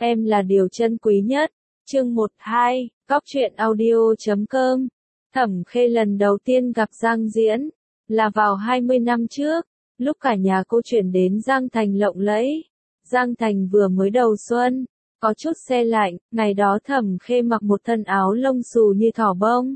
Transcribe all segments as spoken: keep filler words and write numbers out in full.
Em là điều trân quý nhất. Chương một hai, Cóc truyện audio chấm com. Thẩm Khê lần đầu tiên gặp Giang Diễn là vào hai mươi năm trước, lúc cả nhà cô chuyển đến Giang Thành lộng lẫy. Giang Thành vừa mới đầu xuân, có chút se lạnh, ngày đó Thẩm Khê mặc một thân áo lông xù như thỏ bông.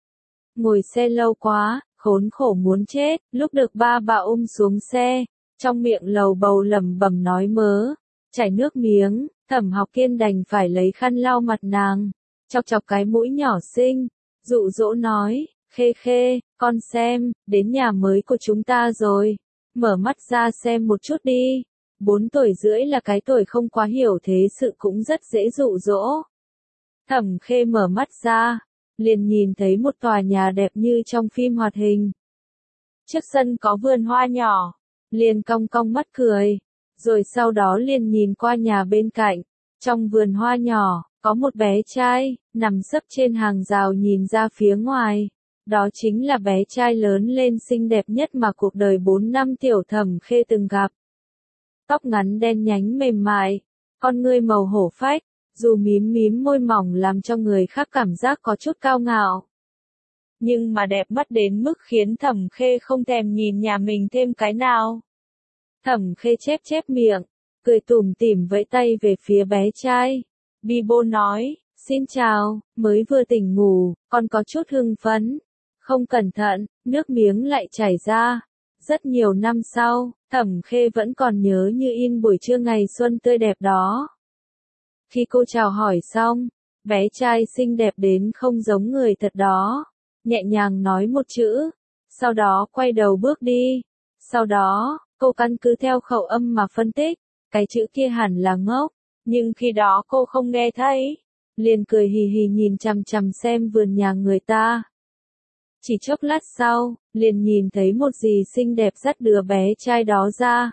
Ngồi xe lâu quá, khốn khổ muốn chết, lúc được ba bà ôm xuống xe, trong miệng lầu bầu lẩm bẩm nói mớ, chảy nước miếng. Thẩm Học Kiên đành phải lấy khăn lau mặt nàng, chọc chọc cái mũi nhỏ xinh, dụ dỗ nói, Khê Khê, con xem, đến nhà mới của chúng ta rồi, mở mắt ra xem một chút đi. Bốn tuổi rưỡi là cái tuổi không quá hiểu thế sự cũng rất dễ dụ dỗ. Thẩm Khê mở mắt ra, liền nhìn thấy một tòa nhà đẹp như trong phim hoạt hình. Trước sân có vườn hoa nhỏ, liền cong cong mắt cười. Rồi sau đó liền nhìn qua nhà bên cạnh, trong vườn hoa nhỏ, có một bé trai, nằm sấp trên hàng rào nhìn ra phía ngoài. Đó chính là bé trai lớn lên xinh đẹp nhất mà cuộc đời bốn năm tiểu Thẩm Khê từng gặp. Tóc ngắn đen nhánh mềm mại, con ngươi màu hổ phách, dù mím mím môi mỏng làm cho người khác cảm giác có chút cao ngạo. Nhưng mà đẹp mắt đến mức khiến Thẩm Khê không thèm nhìn nhà mình thêm cái nào. Thẩm Khê chép chép miệng, cười tủm tỉm vẫy tay về phía bé trai. Bi bô nói, xin chào, mới vừa tỉnh ngủ, con có chút hưng phấn. Không cẩn thận, nước miếng lại chảy ra. Rất nhiều năm sau, Thẩm Khê vẫn còn nhớ như in buổi trưa ngày xuân tươi đẹp đó. Khi cô chào hỏi xong, bé trai xinh đẹp đến không giống người thật đó. Nhẹ nhàng nói một chữ, sau đó quay đầu bước đi. Sau đó, cô căn cứ theo khẩu âm mà phân tích, cái chữ kia hẳn là ngốc, nhưng khi đó cô không nghe thấy, liền cười hì hì nhìn chằm chằm xem vườn nhà người ta. Chỉ chốc lát sau, liền nhìn thấy một dì xinh đẹp dắt đứa bé trai đó ra.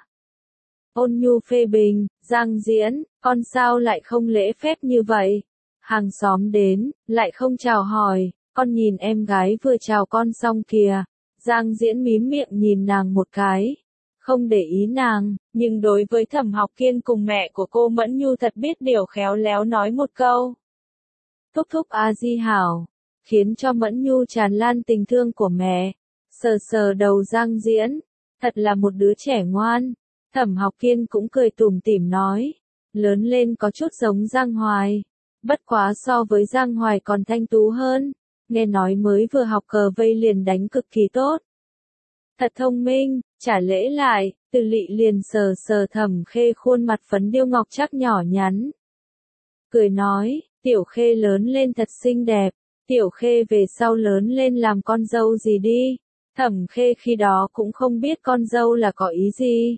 Ôn nhu phê bình, Giang Diễn, con sao lại không lễ phép như vậy? Hàng xóm đến, lại không chào hỏi, con nhìn em gái vừa chào con xong kìa. Giang Diễn mím miệng nhìn nàng một cái. Không để ý nàng, nhưng đối với Thẩm Học Kiên cùng mẹ của cô Mẫn Nhu thật biết điều khéo léo nói một câu. Thúc thúc a di hảo, khiến cho Mẫn Nhu tràn lan tình thương của mẹ. Sờ sờ đầu Giang Diễn, thật là một đứa trẻ ngoan. Thẩm Học Kiên cũng cười tủm tỉm nói, lớn lên có chút giống Giang Hoài. Bất quá so với Giang Hoài còn thanh tú hơn, nghe nói mới vừa học cờ vây liền đánh cực kỳ tốt. Thật thông minh, trả lễ lại, Từ Lị liền sờ sờ Thẩm Khê khuôn mặt phấn điêu ngọc trác nhỏ nhắn. Cười nói, Tiểu Khê lớn lên thật xinh đẹp, Tiểu Khê về sau lớn lên làm con dâu gì đi. Thẩm Khê khi đó cũng không biết con dâu là có ý gì.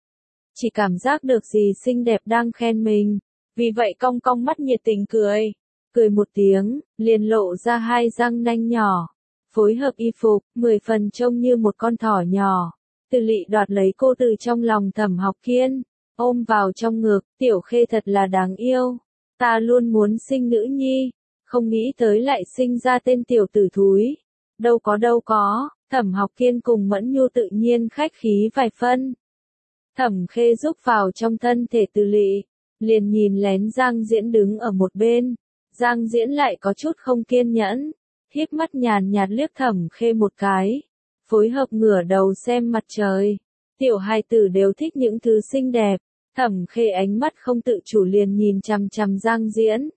Chỉ cảm giác được dì xinh đẹp đang khen mình, vì vậy cong cong mắt nhiệt tình cười. Cười một tiếng, liền lộ ra hai răng nanh nhỏ. Phối hợp y phục, mười phần trông như một con thỏ nhỏ. Từ Lị đoạt lấy cô từ trong lòng Thẩm Học Kiên, ôm vào trong ngực, Tiểu Khê thật là đáng yêu. Ta luôn muốn sinh nữ nhi, không nghĩ tới lại sinh ra tên tiểu tử thúi. Đâu có đâu có, Thẩm Học Kiên cùng Mẫn Nhu tự nhiên khách khí vài phân. Thẩm Khê rúc vào trong thân thể Từ Lị, liền nhìn lén Giang Diễn đứng ở một bên. Giang Diễn lại có chút không kiên nhẫn, híp mắt nhàn nhạt liếc Thẩm Khê một cái, phối hợp ngửa đầu xem mặt trời. Tiểu hài tử đều thích những thứ xinh đẹp. Thẩm Khê ánh mắt không tự chủ liền nhìn chằm chằm Giang Diễn.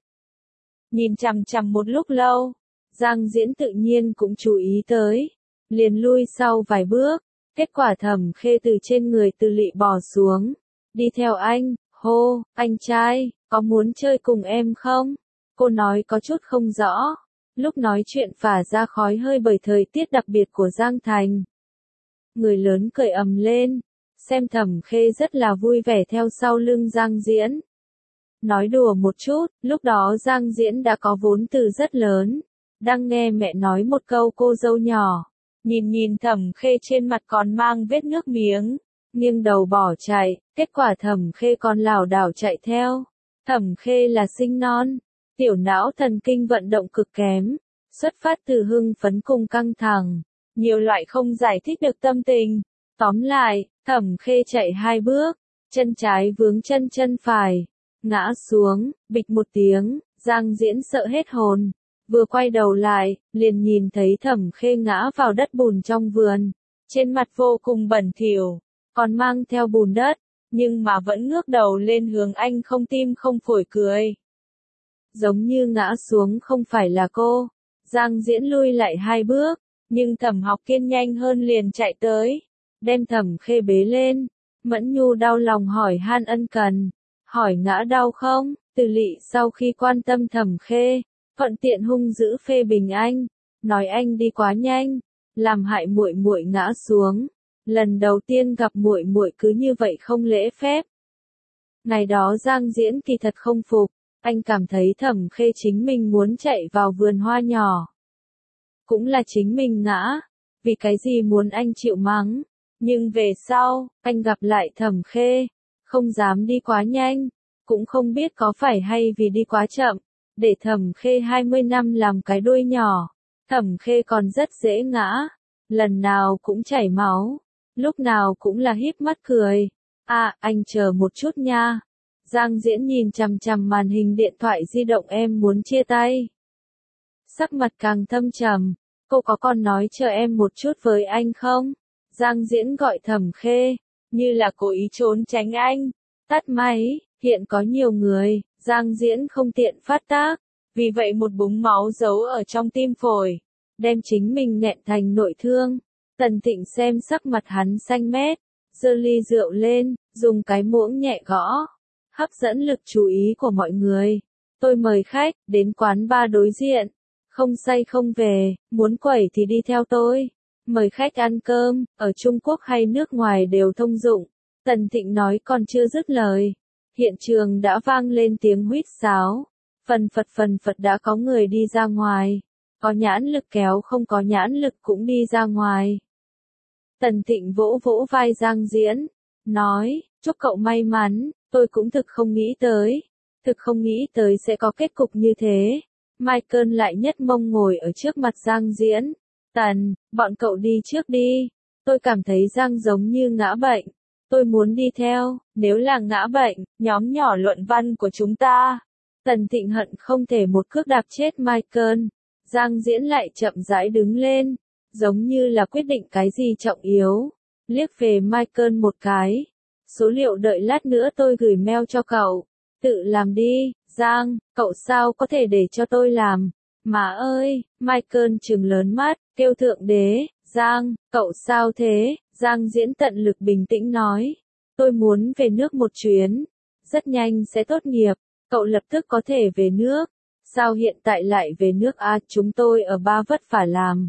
Nhìn chằm chằm một lúc lâu, Giang Diễn tự nhiên cũng chú ý tới, liền lui sau vài bước. Kết quả Thẩm Khê từ trên người Từ Lị bò xuống, đi theo anh, hô, anh trai, có muốn chơi cùng em không? Cô nói có chút không rõ, lúc nói chuyện phả ra khói hơi bởi thời tiết đặc biệt của Giang Thành. Người lớn cười ầm lên, xem Thẩm Khê rất là vui vẻ theo sau lưng Giang Diễn. Nói đùa một chút, lúc đó Giang Diễn đã có vốn từ rất lớn, đang nghe mẹ nói một câu cô dâu nhỏ. Nhìn nhìn Thẩm Khê trên mặt còn mang vết nước miếng, nghiêng đầu bỏ chạy, kết quả Thẩm Khê còn lảo đảo chạy theo. Thẩm Khê là sinh non, tiểu não thần kinh vận động cực kém, xuất phát từ hưng phấn cùng căng thẳng, nhiều loại không giải thích được tâm tình. Tóm lại, Thẩm Khê chạy hai bước, chân trái vướng chân chân phải, ngã xuống, bịch một tiếng, Giang Diễn sợ hết hồn. Vừa quay đầu lại, liền nhìn thấy Thẩm Khê ngã vào đất bùn trong vườn. Trên mặt vô cùng bẩn thỉu, còn mang theo bùn đất, nhưng mà vẫn ngước đầu lên hướng anh không tim không phổi cười. Giống như ngã xuống không phải là cô. Giang Diễn lui lại hai bước, nhưng Thẩm Học Kiên nhanh hơn liền chạy tới, đem Thẩm Khê bế lên. Mẫn Nhu đau lòng hỏi han ân cần, hỏi ngã đau không? Từ Lị sau khi quan tâm Thẩm Khê, thuận tiện hung dữ phê bình anh, nói anh đi quá nhanh, làm hại muội muội ngã xuống. Lần đầu tiên gặp muội muội cứ như vậy không lễ phép. Ngày đó Giang Diễn kỳ thật không phục, anh cảm thấy Thẩm Khê chính mình muốn chạy vào vườn hoa nhỏ. Cũng là chính mình ngã, vì cái gì muốn anh chịu mắng. Nhưng về sau, anh gặp lại Thẩm Khê, không dám đi quá nhanh, cũng không biết có phải hay vì đi quá chậm, để Thẩm Khê hai mươi năm làm cái đuôi nhỏ. Thẩm Khê còn rất dễ ngã, lần nào cũng chảy máu, lúc nào cũng là híp mắt cười. À, anh chờ một chút nha. Giang Diễn nhìn chằm chằm màn hình điện thoại di động em muốn chia tay. Sắc mặt càng thâm trầm, cô có còn nói chờ em một chút với anh không? Giang Diễn gọi Thẩm Khê, như là cố ý trốn tránh anh. Tắt máy, hiện có nhiều người, Giang Diễn không tiện phát tác, vì vậy một búng máu giấu ở trong tim phổi, đem chính mình nghẹn thành nội thương. Tần Thịnh xem sắc mặt hắn xanh mét, giơ ly rượu lên, dùng cái muỗng nhẹ gõ, hấp dẫn lực chú ý của mọi người. Tôi mời khách, đến quán bar đối diện, không say không về, muốn quẩy thì đi theo tôi. Mời khách ăn cơm, ở Trung Quốc hay nước ngoài đều thông dụng. Tần Thịnh nói còn chưa dứt lời, hiện trường đã vang lên tiếng huýt sáo. Phần phật phần phật đã có người đi ra ngoài, có nhãn lực kéo không có nhãn lực cũng đi ra ngoài. Tần Thịnh vỗ vỗ vai Giang Diễn, nói, chúc cậu may mắn, tôi cũng thực không nghĩ tới, thực không nghĩ tới sẽ có kết cục như thế. Michael lại nhất mông ngồi ở trước mặt Giang Diễn. Tần, bọn cậu đi trước đi, tôi cảm thấy Giang giống như ngã bệnh, tôi muốn đi theo, nếu là ngã bệnh, nhóm nhỏ luận văn của chúng ta. Tần Thịnh hận không thể một cước đạp chết Michael. Giang Diễn lại chậm rãi đứng lên, giống như là quyết định cái gì trọng yếu, liếc về Michael một cái. Số liệu đợi lát nữa tôi gửi mail cho cậu, tự làm đi. Giang, cậu sao có thể để cho tôi làm? Má ơi, Michael trừng lớn mắt, kêu thượng đế. Giang, cậu sao thế? Giang Diễn tận lực bình tĩnh nói, tôi muốn về nước một chuyến, rất nhanh sẽ tốt nghiệp, cậu lập tức có thể về nước. Sao hiện tại lại về nước à? Chúng tôi ở ba vất vả làm.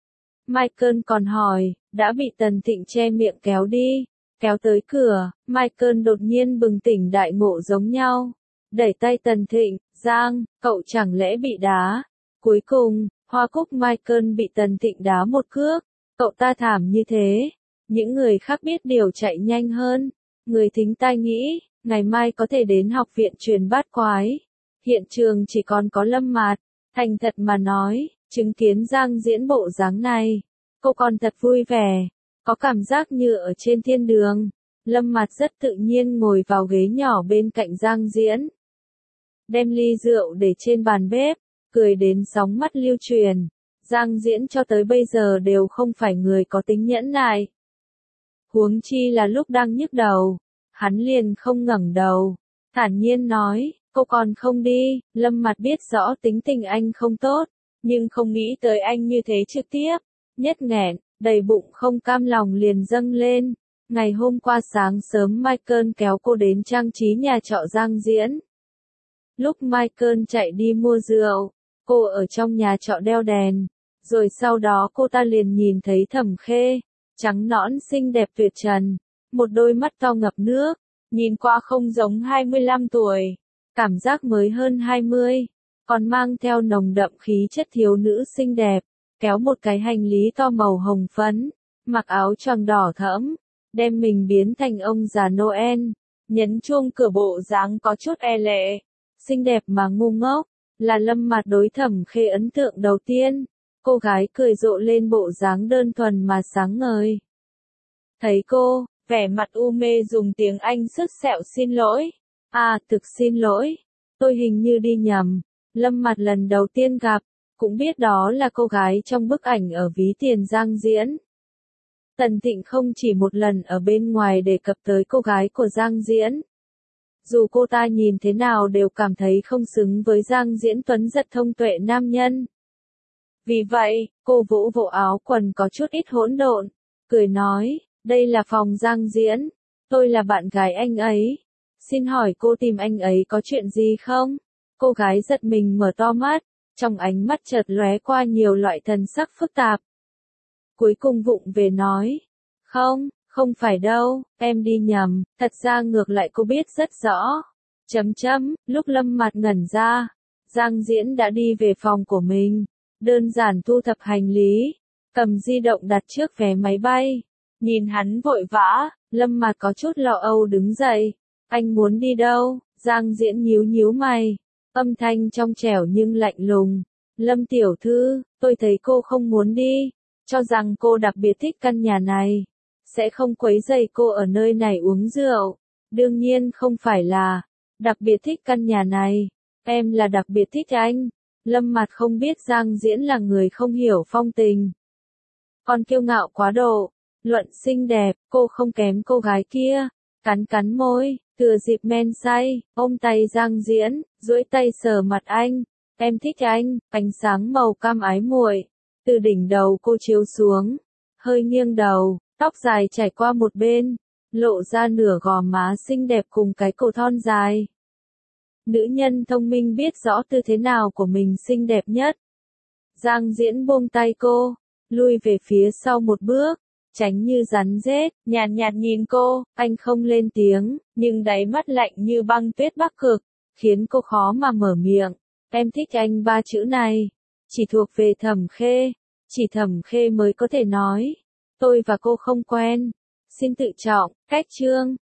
Michael còn hỏi, đã bị Tần Thịnh che miệng kéo đi, kéo tới cửa. Michael đột nhiên bừng tỉnh đại ngộ giống nhau, đẩy tay Tần Thịnh. Giang, cậu chẳng lẽ bị đá? Cuối cùng, hoa cúc Michael bị Tần Thịnh đá một cước, cậu ta thảm như thế. Những người khác biết điều chạy nhanh hơn, người thính tai nghĩ, ngày mai có thể đến học viện truyền bát quái. Hiện trường chỉ còn có Lâm Mạt, thành thật mà nói, chứng kiến Giang Diễn bộ dáng này, cô còn thật vui vẻ, có cảm giác như ở trên thiên đường. Lâm Mạt rất tự nhiên ngồi vào ghế nhỏ bên cạnh Giang Diễn, đem ly rượu để trên bàn bếp, cười đến sóng mắt lưu truyền. Giang Diễn cho tới bây giờ đều không phải người có tính nhẫn nại. Huống chi là lúc đang nhức đầu, hắn liền không ngẩng đầu, thản nhiên nói, cô còn không đi. Lâm Mạt biết rõ tính tình anh không tốt, nhưng không nghĩ tới anh như thế trực tiếp, nhất nghẹn, đầy bụng không cam lòng liền dâng lên. Ngày hôm qua sáng sớm Michael kéo cô đến trang trí nhà trọ Giang Diễn. Lúc Michael chạy đi mua rượu, cô ở trong nhà trọ đeo đèn, rồi sau đó cô ta liền nhìn thấy Thẩm Khê, trắng nõn xinh đẹp tuyệt trần, một đôi mắt to ngập nước, nhìn qua không giống hai mươi lăm tuổi, cảm giác mới hơn hai mươi, còn mang theo nồng đậm khí chất thiếu nữ xinh đẹp, kéo một cái hành lý to màu hồng phấn, mặc áo choàng đỏ thẫm, đem mình biến thành ông già Noel, nhấn chuông cửa bộ dáng có chút e lệ, xinh đẹp mà ngu ngốc, là Lâm Mạt đối Thẩm Khê ấn tượng đầu tiên. Cô gái cười rộ lên bộ dáng đơn thuần mà sáng ngời. Thấy cô, vẻ mặt u mê dùng tiếng Anh sứt sẹo xin lỗi. À, thực xin lỗi, tôi hình như đi nhầm. Lâm Mặt lần đầu tiên gặp, cũng biết đó là cô gái trong bức ảnh ở ví tiền Giang Diễn. Tần Thịnh không chỉ một lần ở bên ngoài đề cập tới cô gái của Giang Diễn. Dù cô ta nhìn thế nào đều cảm thấy không xứng với Giang Diễn tuấn giật thông tuệ nam nhân. Vì vậy, cô vỗ vỗ áo quần có chút ít hỗn độn, cười nói, đây là phòng Giang Diễn, tôi là bạn gái anh ấy. Xin hỏi cô tìm anh ấy có chuyện gì không? Cô gái giật mình mở to mắt, trong ánh mắt chợt lóe qua nhiều loại thần sắc phức tạp. Cuối cùng vụng về nói, không, không phải đâu, em đi nhầm, thật ra ngược lại cô biết rất rõ. Chấm chấm, lúc Lâm Mặt ngẩn ra, Giang Diễn đã đi về phòng của mình, đơn giản thu thập hành lý, cầm di động đặt trước vé máy bay. Nhìn hắn vội vã, Lâm Mặt có chút lo âu đứng dậy. Anh muốn đi đâu? Giang Diễn nhíu nhíu mày, âm thanh trong trẻo nhưng lạnh lùng. Lâm tiểu thư, tôi thấy cô không muốn đi, cho rằng cô đặc biệt thích căn nhà này, sẽ không quấy rầy cô ở nơi này uống rượu. Đương nhiên không phải là đặc biệt thích căn nhà này, em là đặc biệt thích anh. Lâm Mặt không biết Giang Diễn là người không hiểu phong tình, còn kiêu ngạo quá độ. Luận xinh đẹp, cô không kém cô gái kia. Cắn cắn môi, thừa dịp men say, ôm tay Giang Diễn, duỗi tay sờ mặt anh. Em thích anh. Ánh sáng màu cam ái muội từ đỉnh đầu cô chiếu xuống, hơi nghiêng đầu, tóc dài chảy qua một bên, lộ ra nửa gò má xinh đẹp cùng cái cổ thon dài. Nữ nhân thông minh biết rõ tư thế nào của mình xinh đẹp nhất. Giang Diễn buông tay cô, lui về phía sau một bước, tránh như rắn rết, nhàn nhạt, nhạt nhìn cô. Anh không lên tiếng, nhưng đáy mắt lạnh như băng tuyết Bắc Cực, khiến cô khó mà mở miệng. Em thích anh ba chữ này, chỉ thuộc về Thẩm Khê, chỉ Thẩm Khê mới có thể nói. Tôi và cô không quen, xin tự trọng. Cách chương